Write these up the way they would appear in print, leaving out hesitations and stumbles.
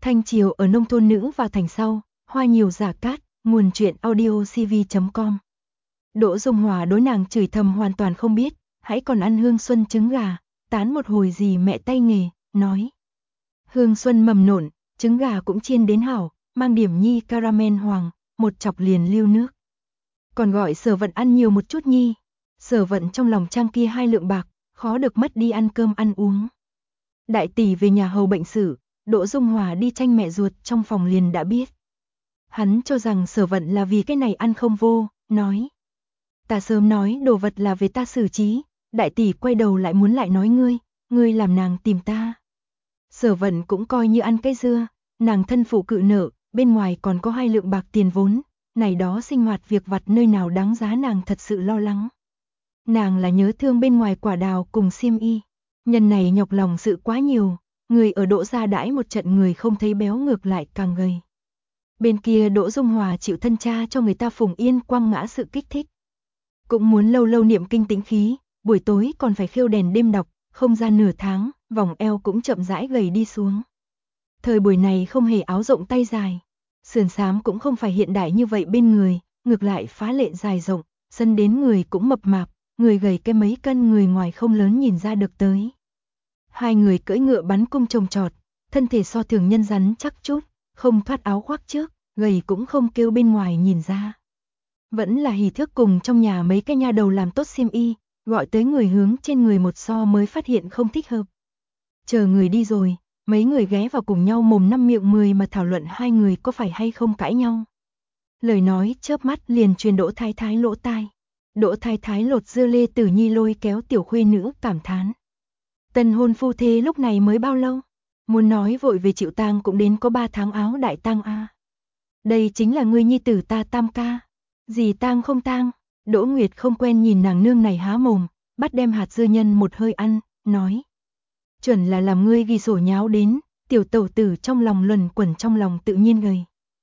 Thanh Triều ở nông thôn nữ vào thành sau, hoa nhiều giả cát, nguồn truyện audio cv.com. Đỗ Dung Hòa đối nàng chửi thầm hoàn toàn không biết, hãy còn ăn hương xuân trứng gà, tán một hồi gì mẹ tay nghề, nói. Hương xuân mầm nộn, trứng gà cũng chiên đến hảo, mang điểm nhi caramel hoàng, một chọc liền lưu nước. Còn gọi Sở Vận ăn nhiều một chút nhi. Sở Vận trong lòng trang kia 2 lượng bạc, khó được mất đi ăn cơm ăn uống. Đại tỷ về nhà hầu bệnh sử, Đỗ Dung Hòa đi tranh mẹ ruột trong phòng liền đã biết. Hắn cho rằng Sở Vận là vì cái này ăn không vô, nói. Ta sớm nói đồ vật là về ta xử trí, đại tỷ quay đầu lại muốn lại nói ngươi làm nàng tìm ta. Sở Vận cũng coi như ăn cái dưa, nàng thân phụ cự nợ, bên ngoài còn có 2 lượng bạc tiền vốn, này đó sinh hoạt việc vặt nơi nào đáng giá nàng thật sự lo lắng. Nàng là nhớ thương bên ngoài quả đào cùng xiêm y, nhân này nhọc lòng sự quá nhiều, người ở Đỗ gia đãi một trận người không thấy béo ngược lại càng gầy. Bên kia Đỗ Dung Hòa chịu thân cha cho người ta phùng yên quăng ngã sự kích thích. Cũng muốn lâu lâu niệm kinh tĩnh khí, buổi tối còn phải khiêu đèn đêm đọc, không ra nửa tháng, vòng eo cũng chậm rãi gầy đi xuống. Thời buổi này không hề áo rộng tay dài, sườn xám cũng không phải hiện đại như vậy bên người, ngược lại phá lệ dài rộng, sân đến người cũng mập mạp, người gầy cái mấy cân người ngoài không lớn nhìn ra được tới. Hai người cưỡi ngựa bắn cung trồng trọt, thân thể so thường nhân rắn chắc chút, không thoát áo khoác trước, gầy cũng không kêu bên ngoài nhìn ra. Vẫn là hỉ thước cùng trong nhà mấy cái nha đầu làm tốt xiêm y, gọi tới người hướng trên người một so mới phát hiện không thích hợp. Chờ người đi rồi, mấy người ghé vào cùng nhau mồm năm miệng 10 mà thảo luận hai người có phải hay không cãi nhau. Lời nói chớp mắt liền truyền Đỗ Thái Thái lỗ tai. Đỗ Thái Thái lột dưa lê Tử Nhi lôi kéo tiểu khuê nữ cảm thán. Tân hôn phu thê lúc này mới bao lâu? Muốn nói vội về chịu tang cũng đến có 3 tháng áo đại tang a. Đây chính là ngươi nhi tử ta tam ca. Gì tang không tang? Đỗ Nguyệt không quen nhìn nàng nương này há mồm, bắt đem hạt dưa nhân một hơi ăn, nói. Chuẩn là làm ngươi ghi sổ nháo đến, tiểu tẩu tử trong lòng luẩn quẩn trong lòng tự nhiên gầy.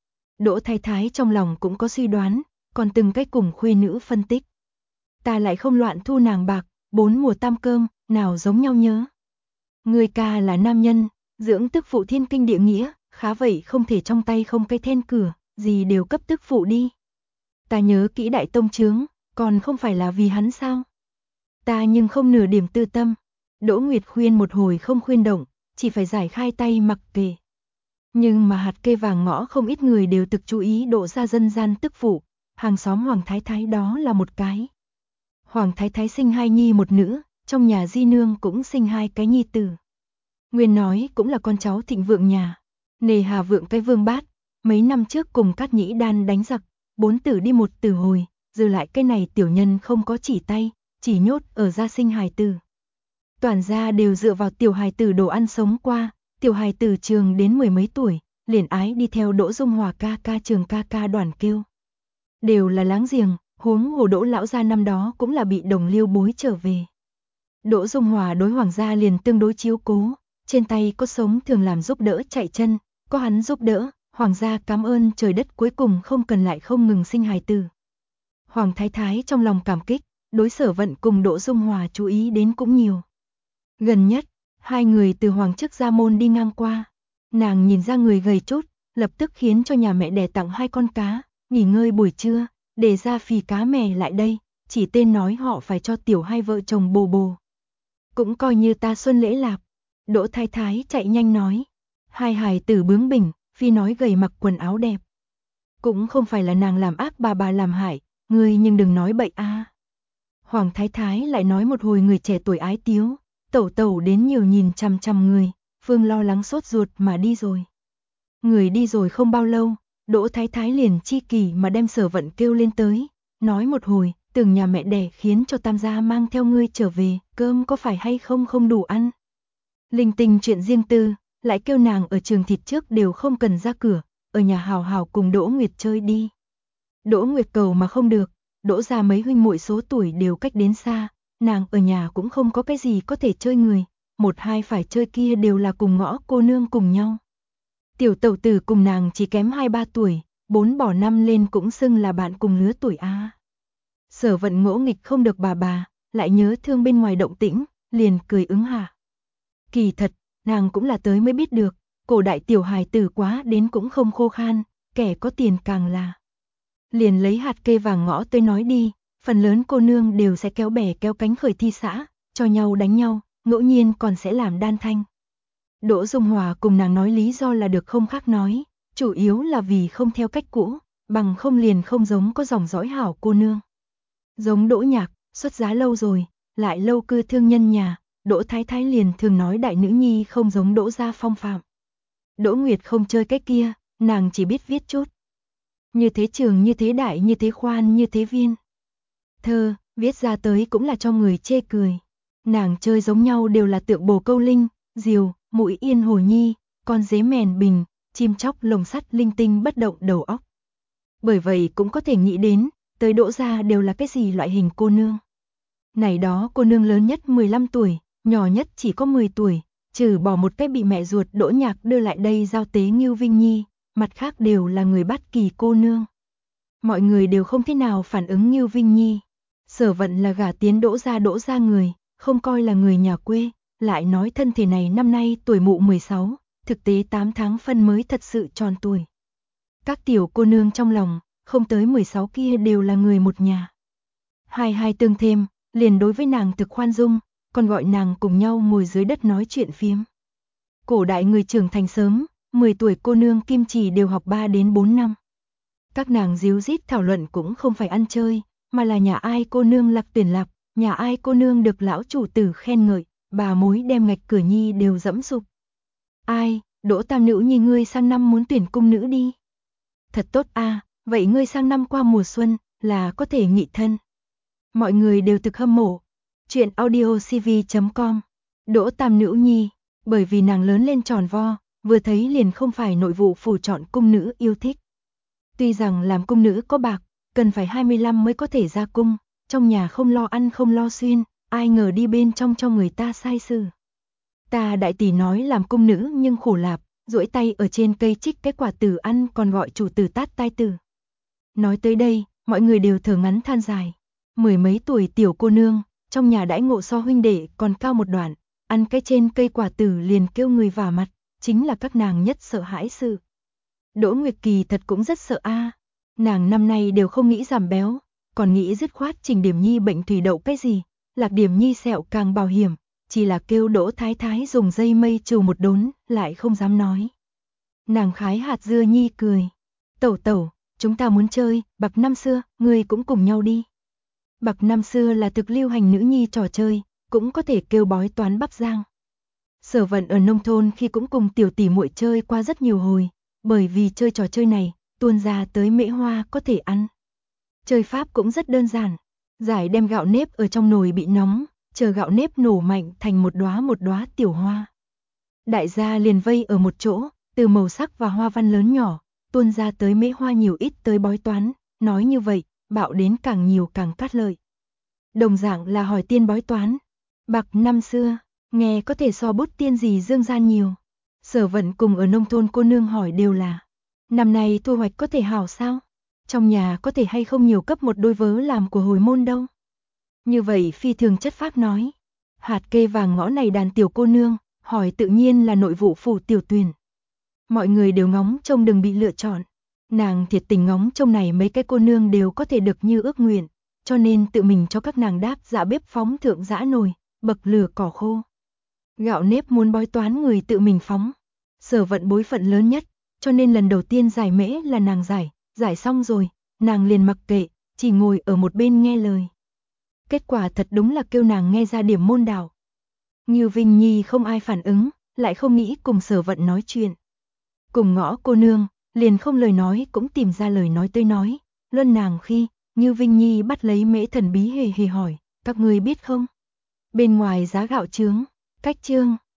Đỗ Thái Thái trong lòng cũng có suy đoán, còn từng cách cùng khuê nữ phân tích. Ta lại không loạn thu nàng bạc, 4 mùa tam cơm, nào giống nhau nhớ. Người ca là nam nhân, dưỡng tức phụ thiên kinh địa nghĩa, khá vậy không thể trong tay không cây then cửa, gì đều cấp tức phụ đi. Ta nhớ kỹ đại tông chướng, còn không phải là vì hắn sao? Ta nhưng không nửa điểm tư tâm. Đỗ Nguyệt khuyên một hồi không khuyên động, chỉ phải giải khai tay mặc kệ. Nhưng mà hạt kê vàng ngõ không ít người đều thực chú ý Đỗ gia dân gian tức phụ, hàng xóm Hoàng Thái Thái đó là một cái. Hoàng Thái Thái sinh 2 nhi 1 nữ, trong nhà di nương cũng sinh 2 cái nhi tử. Nguyên nói cũng là con cháu thịnh vượng nhà, nề hà vượng cái vương bát, mấy năm trước cùng Cát Nhĩ Đan đánh giặc, 4 tử đi 1 tử hồi, giờ lại cái này tiểu nhân không có chỉ tay, chỉ nhốt ở gia sinh hài tử. Toàn gia đều dựa vào tiểu hài tử đồ ăn sống qua, tiểu hài tử trường đến 10 mấy tuổi, liền ái đi theo Đỗ Dung Hòa ca ca trường ca ca đoàn kêu. Đều là láng giềng, huống hồ Đỗ lão gia năm đó cũng là bị đồng liêu bối trở về. Đỗ Dung Hòa đối hoàng gia liền tương đối chiếu cố, trên tay có sống thường làm giúp đỡ chạy chân, có hắn giúp đỡ, hoàng gia cảm ơn trời đất cuối cùng không cần lại không ngừng sinh hài tử. Hoàng Thái Thái trong lòng cảm kích, đối Sở Vận cùng Đỗ Dung Hòa chú ý đến cũng nhiều. Gần nhất, 2 người từ hoàng chức gia môn đi ngang qua, nàng nhìn ra người gầy chút, lập tức khiến cho nhà mẹ đẻ tặng 2 con cá, nghỉ ngơi buổi trưa, để ra phì cá mè lại đây, chỉ tên nói họ phải cho tiểu 2 vợ chồng bồ bồ. Cũng coi như ta xuân lễ lạp. Đỗ Thái Thái chạy nhanh nói. 2 hài tử bướng bỉnh, phi nói gầy mặc quần áo đẹp. Cũng không phải là nàng làm ác bà làm hại, ngươi nhưng đừng nói bậy a. Hoàng Thái Thái lại nói một hồi người trẻ tuổi ái tiếu, tẩu tẩu đến nhiều nhìn chằm chằm người, Phương lo lắng sốt ruột mà đi rồi. Người đi rồi không bao lâu, Đỗ Thái Thái liền chi kỳ mà đem Sở Vận kêu lên tới, nói một hồi, từng nhà mẹ đẻ khiến cho tam gia mang theo ngươi trở về, cơm có phải hay không không đủ ăn. Linh tinh chuyện riêng tư, lại kêu nàng ở trường thịt trước đều không cần ra cửa, ở nhà hào hào cùng Đỗ Nguyệt chơi đi. Đỗ Nguyệt cầu mà không được, Đỗ gia mấy huynh muội số tuổi đều cách đến xa, nàng ở nhà cũng không có cái gì có thể chơi người, 1-2 phải chơi kia đều là cùng ngõ cô nương cùng nhau. Tiểu tẩu tử cùng nàng chỉ kém 2-3 tuổi, 4 bỏ 5 lên cũng xưng là bạn cùng lứa tuổi a. Sở Vận ngỗ nghịch không được bà, lại nhớ thương bên ngoài động tĩnh, liền cười ứng hạ. Kỳ thật, nàng cũng là tới mới biết được, cổ đại tiểu hài tử quá đến cũng không khô khan, kẻ có tiền càng là. Liền lấy hạt kê vàng ngõ tới nói đi, phần lớn cô nương đều sẽ kéo bè kéo cánh khởi thi xã, cho nhau đánh nhau, ngẫu nhiên còn sẽ làm đan thanh. Đỗ Dung Hòa cùng nàng nói lý do là được không khác nói, chủ yếu là vì không theo cách cũ, bằng không liền không giống có dòng dõi hảo cô nương. Giống Đỗ Nhạc, xuất giá lâu rồi, lại lâu cư thương nhân nhà, Đỗ Thái Thái liền thường nói đại nữ nhi không giống Đỗ gia phong phạm. Đỗ Nguyệt không chơi cái kia, nàng chỉ biết viết chút. Như thế trường, như thế đại, như thế khoan, như thế viên. Thơ, viết ra tới cũng là cho người chê cười. Nàng chơi giống nhau đều là tượng bồ câu linh, diều, mũi yên hồ nhi, con dế mèn bình, chim chóc lồng sắt linh tinh bất động đầu óc. Bởi vậy cũng có thể nghĩ đến, tới Đỗ gia đều là cái gì loại hình cô nương. Này đó cô nương lớn nhất 15 tuổi, nhỏ nhất chỉ có 10 tuổi, trừ bỏ một cái bị mẹ ruột Đỗ Nhạc đưa lại đây giao tế Ngưu Vinh Nhi, mặt khác đều là người Bát Kỳ cô nương. Mọi người đều không thế nào phản ứng Ngưu Vinh Nhi. Sở Vận là gả tiến Đỗ gia người, không coi là người nhà quê, lại nói thân thể này năm nay tuổi mụ 16, thực tế 8 tháng phân mới thật sự tròn tuổi. Các tiểu cô nương trong lòng, không tới 16 kia đều là người một nhà. Hai tương thêm, liền đối với nàng thực khoan dung, còn gọi nàng cùng nhau ngồi dưới đất nói chuyện phiếm. Cổ đại người trưởng thành sớm, 10 tuổi cô nương kim chỉ đều học 3 đến 4 năm. Các nàng díu dít thảo luận cũng không phải ăn chơi, mà là nhà ai cô nương lạc tuyển lạc, nhà ai cô nương được lão chủ tử khen ngợi, bà mối đem ngạch cửa nhi đều dẫm sụp. Ai, Đỗ tam nữ nhi ngươi sang năm muốn tuyển cung nữ đi. Thật tốt a, vậy ngươi sang năm qua mùa xuân là có thể nghị thân. Mọi người đều thực hâm mộ. Chuyện audiocv.com. Đỗ tam nữ nhi, bởi vì nàng lớn lên tròn vo, vừa thấy liền không phải nội vụ phủ chọn cung nữ yêu thích. Tuy rằng làm cung nữ có bạc, cần phải 25 mới có thể ra cung, trong nhà không lo ăn không lo xuyên, ai ngờ đi bên trong cho người ta sai sự. Ta đại tỷ nói làm cung nữ nhưng khổ lạp, duỗi tay ở trên cây trích cái quả tử ăn còn gọi chủ tử tát tai tử. Nói tới đây, mọi người đều thở ngắn than dài. 10 mấy tuổi tiểu cô nương, trong nhà đãi ngộ so huynh đệ còn cao một đoạn, ăn cái trên cây quả tử liền kêu người vả mặt, chính là các nàng nhất sợ hãi sự. Đỗ Nguyệt Kỳ thật cũng rất sợ a, nàng năm nay đều không nghĩ giảm béo, còn nghĩ dứt khoát Trình Điểm Nhi bệnh thủy đậu cái gì, Lạc Điểm Nhi sẹo càng bảo hiểm, chỉ là kêu Đỗ Thái Thái dùng dây mây trừ một đốn, lại không dám nói. Nàng khái hạt dưa nhi cười, tẩu tẩu, chúng ta muốn chơi, bạc năm xưa, ngươi cũng cùng nhau đi. Bạc năm xưa là thực lưu hành nữ nhi trò chơi, cũng có thể kêu bói toán Bắc Giang. Sở Vận ở nông thôn khi cũng cùng tiểu tỷ muội chơi qua rất nhiều hồi, bởi vì chơi trò chơi này, tuôn ra tới mễ hoa có thể ăn. Chơi pháp cũng rất đơn giản, giải đem gạo nếp ở trong nồi bị nóng, chờ gạo nếp nổ mạnh thành một đóa tiểu hoa. Đại gia liền vây ở một chỗ, từ màu sắc và hoa văn lớn nhỏ, tuôn ra tới mễ hoa nhiều ít tới bói toán, nói như vậy, bạo đến càng nhiều càng cát lợi. Đồng dạng là hỏi tiên bói toán. Bạc năm xưa, nghe có thể so bút tiên gì dương gian nhiều. Sở Vận cùng ở nông thôn cô nương hỏi đều là, năm nay thu hoạch có thể hảo sao? Trong nhà có thể hay không nhiều cấp một đôi vớ làm của hồi môn đâu? Như vậy phi thường chất phác nói. Hạt kê vàng ngõ này đàn tiểu cô nương, hỏi tự nhiên là nội vụ phủ tiểu tuyển. Mọi người đều ngóng trông đừng bị lựa chọn. Nàng thiệt tình ngóng trông này mấy cái cô nương đều có thể được như ước nguyện, cho nên tự mình cho các nàng đáp dạ bếp phóng thượng giã nồi, bậc lửa cỏ khô. Gạo nếp muốn bói toán người tự mình phóng. Sở Vận bối phận lớn nhất, cho nên lần đầu tiên giải mễ là nàng giải xong rồi, nàng liền mặc kệ, chỉ ngồi ở một bên nghe lời. Kết quả thật đúng là kêu nàng nghe ra điểm môn đạo. Ngưu Vinh Nhi không ai phản ứng, lại không nghĩ cùng Sở Vận nói chuyện. Cùng ngõ cô nương, liền không lời nói cũng tìm ra lời nói tới nói, luân nàng khi, Ngưu Vinh Nhi bắt lấy mễ thần bí hề hề hỏi, các ngươi biết không? Bên ngoài giá gạo trướng, cách trương,